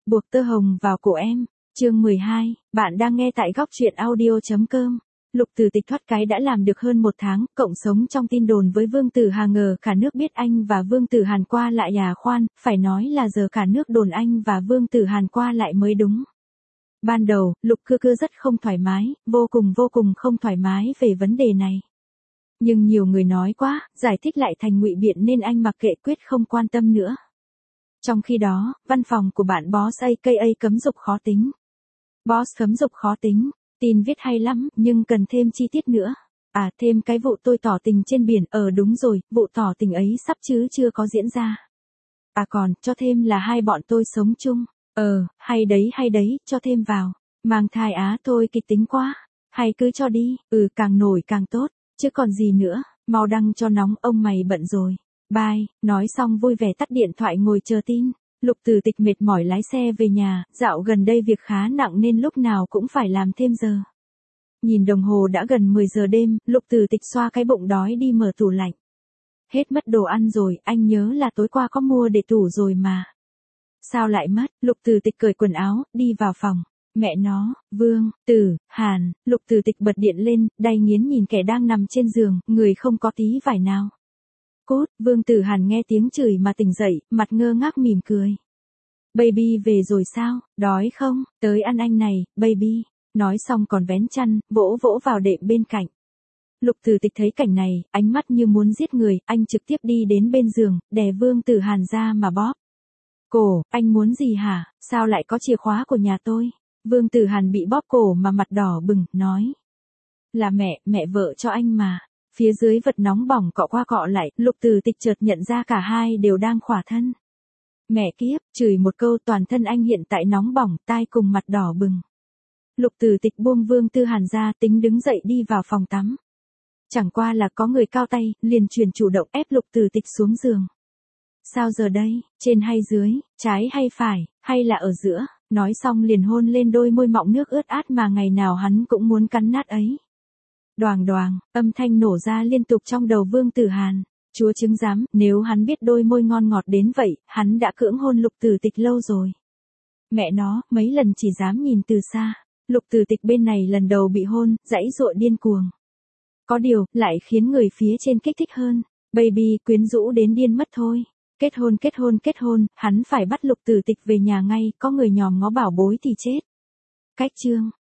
Buộc tơ hồng vào cổ em. Chương 12, bạn đang nghe tại góc truyện audio.com. Lục Từ Tịch thoát cái đã làm được hơn 1 tháng, cộng sống trong tin đồn với Vương Tử Hà, ngờ cả nước biết anh và Vương Tử Hàn qua lại khoan, phải nói là giờ cả nước đồn anh và Vương Tử Hàn qua lại mới đúng. Ban đầu, Lục Cư rất không thoải mái, vô cùng không thoải mái về vấn đề này. Nhưng nhiều người nói quá, giải thích lại thành ngụy biện nên anh mặc kệ, quyết không quan tâm nữa. Trong khi đó, văn phòng của bạn Boss aka cấm dục khó tính. Boss cấm dục khó tính, tin viết hay lắm, nhưng cần thêm chi tiết nữa. À, thêm cái vụ tôi tỏ tình trên biển, đúng rồi, vụ tỏ tình ấy sắp chứ chưa có diễn ra. À còn, cho thêm là hai bọn tôi sống chung. Hay đấy, cho thêm vào. Mang thai thôi kịch tính quá. Hay cứ cho đi, càng nổi càng tốt, chứ còn gì nữa, mau đăng cho nóng, ông mày bận rồi. Bye, nói xong vui vẻ tắt điện thoại ngồi chờ tin. Lục Từ Tịch mệt mỏi lái xe về nhà, dạo gần đây việc khá nặng nên lúc nào cũng phải làm thêm giờ. Nhìn đồng hồ đã gần 10 giờ đêm, Lục Từ Tịch xoa cái bụng đói đi mở tủ lạnh. Hết mất đồ ăn rồi, anh nhớ là tối qua có mua để tủ rồi mà. Sao lại mất? Lục Từ Tịch cởi quần áo, đi vào phòng. Mẹ nó, Vương Tử Hàn. Lục Từ Tịch bật điện lên, đay nghiến nhìn kẻ đang nằm trên giường, người không có tí vải nào. Cút. Vương Tử Hàn nghe tiếng chửi mà tỉnh dậy, mặt ngơ ngác mỉm cười. Baby về rồi sao, đói không, tới ăn anh này, baby. Nói xong còn vén chăn, vỗ vào đệm bên cạnh. Lục Từ Tịch thấy cảnh này, ánh mắt như muốn giết người, anh trực tiếp đi đến bên giường, đè Vương Tử Hàn ra mà bóp. Cổ, anh muốn gì hả, sao lại có chìa khóa của nhà tôi? Vương Tử Hàn bị bóp cổ mà mặt đỏ bừng, nói. Là mẹ vợ cho anh mà. Phía dưới vật nóng bỏng cọ qua cọ lại, Lục Từ Tịch chợt nhận ra cả hai đều đang khỏa thân. Mẹ kiếp, chửi một câu toàn thân anh hiện tại nóng bỏng, tai cùng mặt đỏ bừng. Lục Từ Tịch buông Vương Tử Hàn ra, tính đứng dậy đi vào phòng tắm. Chẳng qua là có người cao tay, liền truyền chủ động ép Lục Từ Tịch xuống giường. Sao giờ đây, trên hay dưới, trái hay phải, hay là ở giữa, nói xong liền hôn lên đôi môi mọng nước ướt át mà ngày nào hắn cũng muốn cắn nát ấy. Đoàng đoàng, âm thanh nổ ra liên tục trong đầu Vương Tử Hàn. Chúa chứng giám, nếu hắn biết đôi môi ngon ngọt đến vậy, hắn đã cưỡng hôn Lục Từ Tịch lâu rồi. Mẹ nó, mấy lần chỉ dám nhìn từ xa. Lục Từ Tịch bên này lần đầu bị hôn, giãy giụa điên cuồng. Có điều, lại khiến người phía trên kích thích hơn. Baby, quyến rũ đến điên mất thôi. Kết hôn, hắn phải bắt Lục Từ Tịch về nhà ngay, có người nhòm ngó bảo bối thì chết. Cách chương.